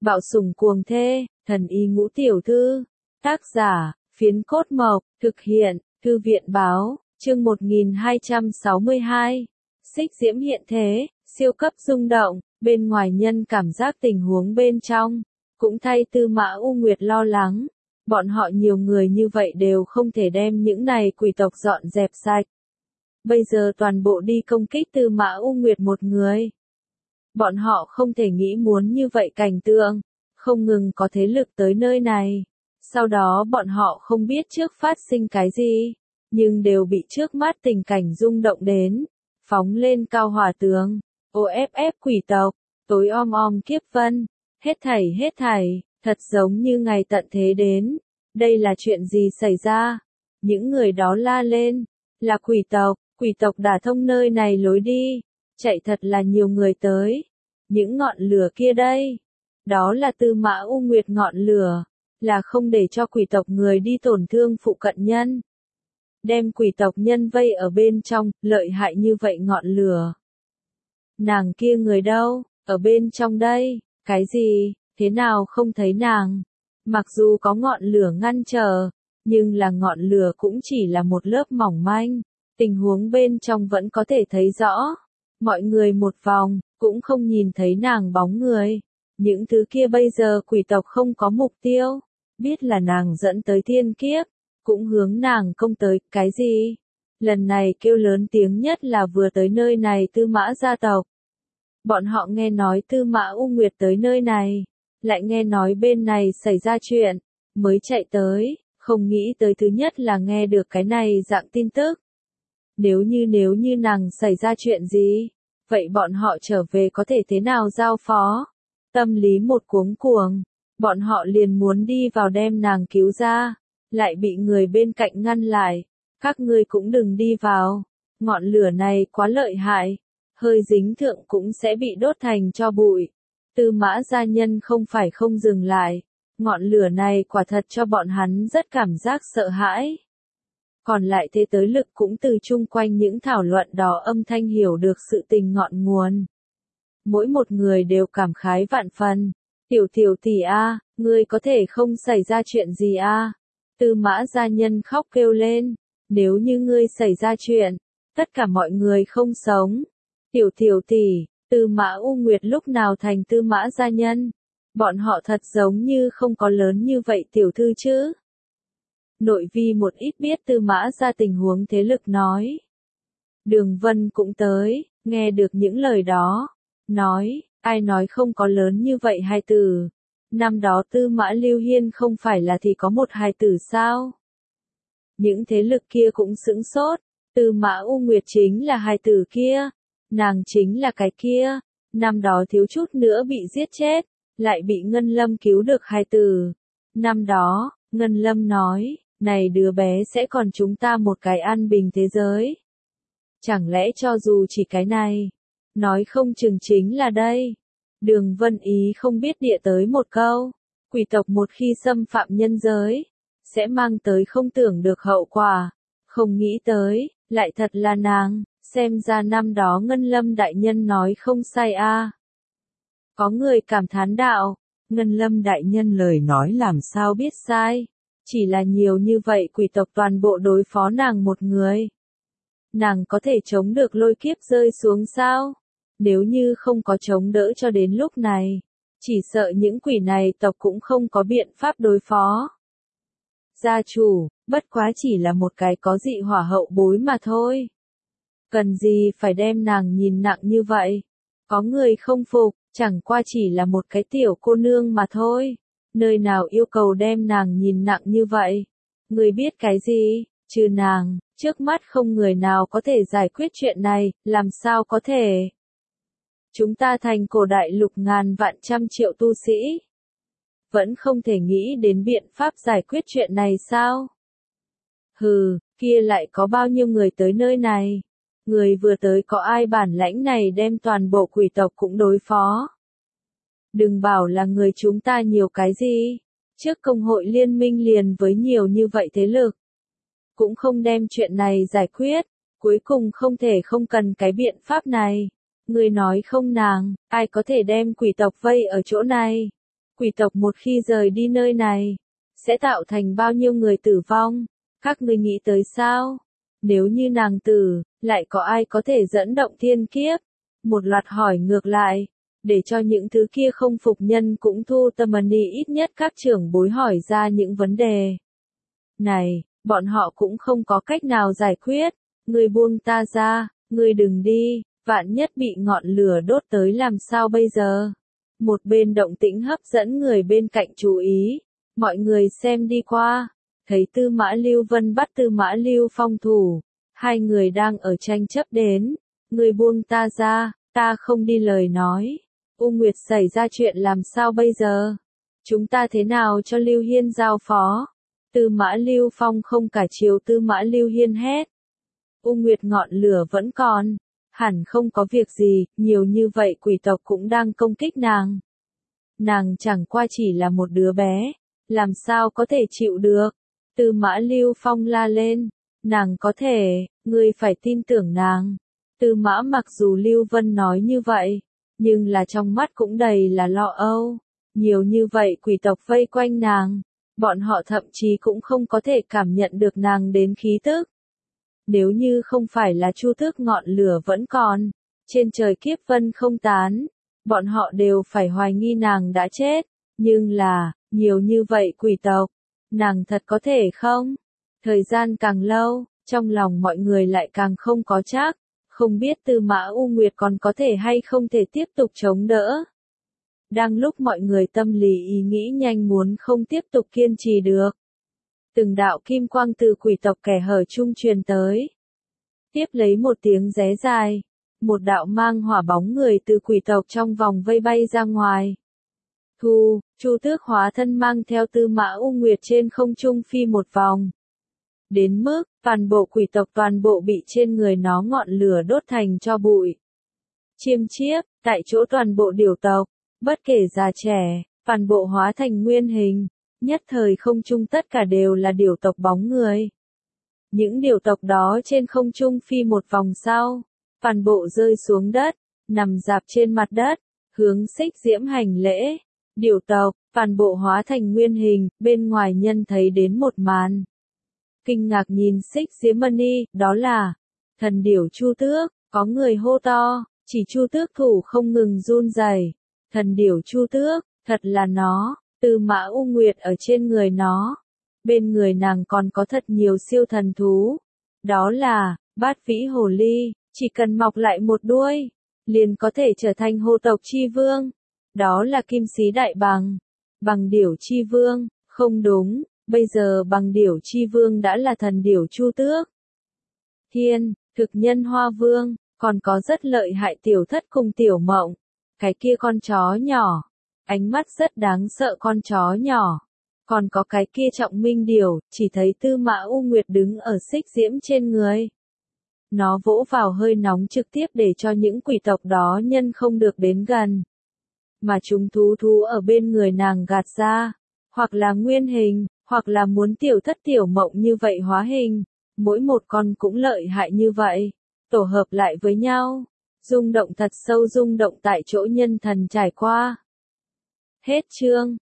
Bạo sủng cuồng thê, thần y ngũ tiểu thư. Tác giả, Phiến Cốt Mộc, thực hiện, Thư viện báo, chương 1262. Xích diễm hiện thế, siêu cấp rung động, bên ngoài nhân cảm giác tình huống bên trong, cũng thay Tư Mã U Nguyệt lo lắng. Bọn họ nhiều người như vậy đều không thể đem những này quỷ tộc dọn dẹp sạch. Bây giờ toàn bộ đi công kích Tư Mã U Nguyệt một người. Bọn họ không thể nghĩ muốn như vậy cảnh tượng, không ngừng có thế lực tới nơi này. Sau đó bọn họ không biết trước phát sinh cái gì, nhưng đều bị trước mắt tình cảnh rung động đến. Phóng lên cao hỏa tướng, OFF quỷ tộc, tối om kiếp vân, hết thảy, thật giống như ngày tận thế đến. Đây là chuyện gì xảy ra? Những người đó la lên, là quỷ tộc đả thông nơi này lối đi, chạy thật là nhiều người tới. Những ngọn lửa kia đây, đó là Tư Mã U Nguyệt ngọn lửa, là không để cho quỷ tộc người đi tổn thương phụ cận nhân. Đem quỷ tộc nhân vây ở bên trong, lợi hại như vậy ngọn lửa. Nàng kia người đâu, ở bên trong đây, cái gì, thế nào không thấy nàng? Mặc dù có ngọn lửa ngăn trở, nhưng là ngọn lửa cũng chỉ là một lớp mỏng manh, tình huống bên trong vẫn có thể thấy rõ. Mọi người một vòng, cũng không nhìn thấy nàng bóng người. Những thứ kia bây giờ quỷ tộc không có mục tiêu, biết là nàng dẫn tới thiên kiếp, cũng hướng nàng công tới, cái gì? Lần này kêu lớn tiếng nhất là vừa tới nơi này Tư Mã gia tộc. Bọn họ nghe nói Tư Mã U Nguyệt tới nơi này, lại nghe nói bên này xảy ra chuyện, mới chạy tới, không nghĩ tới thứ nhất là nghe được cái này dạng tin tức. Nếu như nàng xảy ra chuyện gì, vậy bọn họ trở về có thể thế nào giao phó? Tâm lý một cuống cuồng, bọn họ liền muốn đi vào đem nàng cứu ra, lại bị người bên cạnh ngăn lại. Các ngươi cũng đừng đi vào, ngọn lửa này quá lợi hại, hơi dính thượng cũng sẽ bị đốt thành tro bụi. Tư Mã gia nhân không phải không dừng lại, ngọn lửa này quả thật cho bọn hắn rất cảm giác sợ hãi. Còn lại thế tới lực cũng từ chung quanh những thảo luận đó âm thanh hiểu được sự tình ngọn nguồn. Mỗi một người đều cảm khái vạn phần. Tiểu tỷ a, ngươi có thể không xảy ra chuyện gì a? Tư Mã gia nhân khóc kêu lên, nếu như ngươi xảy ra chuyện, tất cả mọi người không sống. Tiểu tỷ, Tư Mã U Nguyệt lúc nào thành Tư Mã gia nhân? Bọn họ thật giống như không có lớn như vậy tiểu thư chứ. Nội vi một ít biết Tư Mã gia tình huống thế lực nói. Đường Vân cũng tới, nghe được những lời đó, nói, ai nói không có lớn như vậy hài tử. Năm đó Tư Mã Lưu Hiên không phải là thì có một hài tử sao? Những thế lực kia cũng sững sốt, Tư Mã U Nguyệt chính là hài tử kia, nàng chính là cái kia, năm đó thiếu chút nữa bị giết chết, lại bị Ngân Lâm cứu được hài tử. Năm đó, Ngân Lâm nói, này đứa bé sẽ còn chúng ta một cái an bình thế giới. Chẳng lẽ cho dù chỉ cái này, nói không chừng chính là đây. Đường Vân Ý không biết địa tới một câu, quỷ tộc một khi xâm phạm nhân giới, sẽ mang tới không tưởng được hậu quả, không nghĩ tới, lại thật là nàng, xem ra năm đó Ngân Lâm đại nhân nói không sai a. Có người cảm thán đạo, Ngân Lâm đại nhân lời nói làm sao biết sai, chỉ là nhiều như vậy quỷ tộc toàn bộ đối phó nàng một người. Nàng có thể chống được lôi kiếp rơi xuống sao? Nếu như không có chống đỡ cho đến lúc này, chỉ sợ những quỷ này tộc cũng không có biện pháp đối phó. Gia chủ, bất quá chỉ là một cái có dị hỏa hậu bối mà thôi. Cần gì phải đem nàng nhìn nặng như vậy? Có người không phục, chẳng qua chỉ là một cái tiểu cô nương mà thôi. Nơi nào yêu cầu đem nàng nhìn nặng như vậy? Người biết cái gì? Trừ nàng, trước mắt không người nào có thể giải quyết chuyện này, làm sao có thể? Chúng ta thành cổ đại lục ngàn vạn trăm triệu tu sĩ. Vẫn không thể nghĩ đến biện pháp giải quyết chuyện này sao? Hừ, kia lại có bao nhiêu người tới nơi này? Người vừa tới có ai bản lãnh này đem toàn bộ quỷ tộc cũng đối phó? Đừng bảo là người chúng ta nhiều cái gì. Trước công hội liên minh liền với nhiều như vậy thế lực. Cũng không đem chuyện này giải quyết. Cuối cùng không thể không cần cái biện pháp này. Người nói không nàng, ai có thể đem quỷ tộc vây ở chỗ này? Quỷ tộc một khi rời đi nơi này, sẽ tạo thành bao nhiêu người tử vong, các ngươi nghĩ tới sao? Nếu như nàng tử, lại có ai có thể dẫn động thiên kiếp? Một loạt hỏi ngược lại, để cho những thứ kia không phục nhân cũng thu tâm ý, ít nhất các trưởng bối hỏi ra những vấn đề này, bọn họ cũng không có cách nào giải quyết. Ngươi buông ta ra, ngươi đừng đi, vạn nhất bị ngọn lửa đốt tới làm sao bây giờ? Một bên động tĩnh hấp dẫn người bên cạnh chú ý, mọi người xem đi qua, thấy Tư Mã Lưu Vân bắt Tư Mã Lưu Phong thủ, hai người đang ở tranh chấp đến, ngươi buông ta ra, ta không đi lời nói. U Nguyệt xảy ra chuyện làm sao bây giờ? Chúng ta thế nào cho Lưu Hiên giao phó? Tư Mã Lưu Phong không cả chiều Tư Mã Lưu Hiên hét. U Nguyệt ngọn lửa vẫn còn, hẳn không có việc gì, nhiều như vậy quỷ tộc cũng đang công kích nàng. Nàng chẳng qua chỉ là một đứa bé, làm sao có thể chịu được? Tư Mã Lưu Phong la lên, nàng có thể, ngươi phải tin tưởng nàng. Tư Mã mặc dù Lưu Vân nói như vậy, nhưng là trong mắt cũng đầy là lo âu. Nhiều như vậy quỷ tộc vây quanh nàng, bọn họ thậm chí cũng không có thể cảm nhận được nàng đến khí tức. Nếu như không phải là Chu Tước ngọn lửa vẫn còn, trên trời kiếp vân không tán, bọn họ đều phải hoài nghi nàng đã chết. Nhưng là, nhiều như vậy quỷ tộc, nàng thật có thể không? Thời gian càng lâu, trong lòng mọi người lại càng không có chắc, không biết Tư Mã U Nguyệt còn có thể hay không thể tiếp tục chống đỡ. Đang lúc mọi người tâm lý ý nghĩ nhanh muốn không tiếp tục kiên trì được. Từng đạo kim quang từ quỷ tộc kẻ hở trung truyền tới. Tiếp lấy một tiếng ré dài, một đạo mang hỏa bóng người từ quỷ tộc trong vòng vây bay ra ngoài. Chu Tước hóa thân mang theo Tư Mã U Nguyệt trên không trung phi một vòng. Đến mức, toàn bộ quỷ tộc toàn bộ bị trên người nó ngọn lửa đốt thành tro bụi. Chiêm chiếp, tại chỗ toàn bộ điều tộc, bất kể già trẻ, toàn bộ hóa thành nguyên hình, nhất thời không trung tất cả đều là điều tộc bóng người. Những điều tộc đó trên không trung phi một vòng sau, toàn bộ rơi xuống đất, nằm rạp trên mặt đất, hướng Xích Diễm hành lễ. Điều tộc, toàn bộ hóa thành nguyên hình, bên ngoài nhân thấy đến một màn. Kinh ngạc nhìn Xích Diễm Mani, đó là thần điểu Chu Tước, có người hô to, chỉ Chu Tước thủ không ngừng run rẩy. Thần điểu Chu Tước, thật là nó, Tư Mã U Nguyệt ở trên người nó. Bên người nàng còn có thật nhiều siêu thần thú. Đó là, Bát Vĩ Hồ Ly, chỉ cần mọc lại một đuôi, liền có thể trở thành hồ tộc chi vương. Đó là Kim Xí Đại Bằng, Bằng Điểu Chi Vương, không đúng, bây giờ Bằng Điểu Chi Vương đã là thần điểu Chu Tước. Thiên, Thực Nhân Hoa Vương, còn có rất lợi hại Tiểu Thất cùng Tiểu Mộng. Cái kia con chó nhỏ, ánh mắt rất đáng sợ con chó nhỏ. Còn có cái kia Trọng Minh Điểu, chỉ thấy Tư Mã U Nguyệt đứng ở Xích Diễm trên người. Nó vỗ vào hơi nóng trực tiếp để cho những quỷ tộc đó nhân không được đến gần. Mà chúng thú ở bên người nàng gạt ra, hoặc là nguyên hình, hoặc là muốn Tiểu Thất Tiểu Mộng như vậy hóa hình, mỗi một con cũng lợi hại như vậy, tổ hợp lại với nhau, rung động thật sâu, rung động tại chỗ nhân thần trải qua. Hết chương.